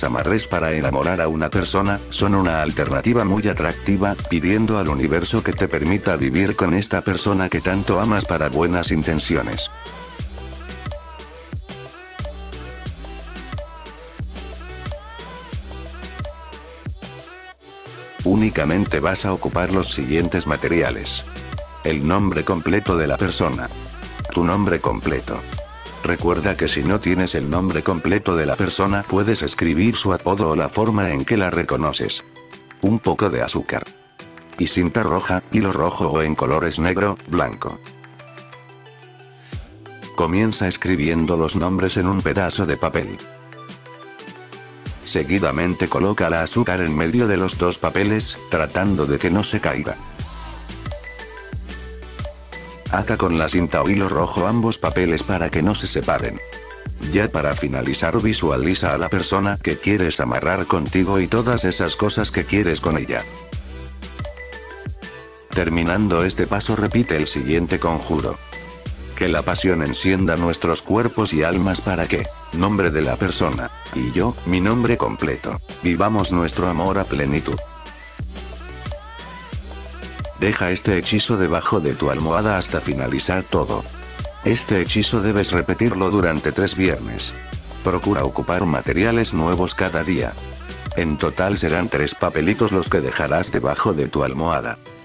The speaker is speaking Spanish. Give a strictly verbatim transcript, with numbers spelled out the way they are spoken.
los amarres para enamorar a una persona, son una alternativa muy atractiva, pidiendo al universo que te permita vivir con esta persona que tanto amas para buenas intenciones. Únicamente vas a ocupar los siguientes materiales. El nombre completo de la persona. Tu nombre completo. Recuerda que si no tienes el nombre completo de la persona, puedes escribir su apodo o la forma en que la reconoces. Un poco de azúcar. Y cinta roja, hilo rojo o en colores negro, blanco. Comienza escribiendo los nombres en un pedazo de papel. Seguidamente coloca la azúcar en medio de los dos papeles, tratando de que no se caiga. Ata con la cinta o hilo rojo ambos papeles para que no se separen. Ya para finalizar, visualiza a la persona que quieres amarrar contigo y todas esas cosas que quieres con ella. Terminando este paso, repite el siguiente conjuro. Que la pasión encienda nuestros cuerpos y almas para que, nombre de la persona, y yo, mi nombre completo, vivamos nuestro amor a plenitud. Deja este hechizo debajo de tu almohada hasta finalizar todo. Este hechizo debes repetirlo durante tres viernes. Procura ocupar materiales nuevos cada día. En total serán tres papelitos los que dejarás debajo de tu almohada.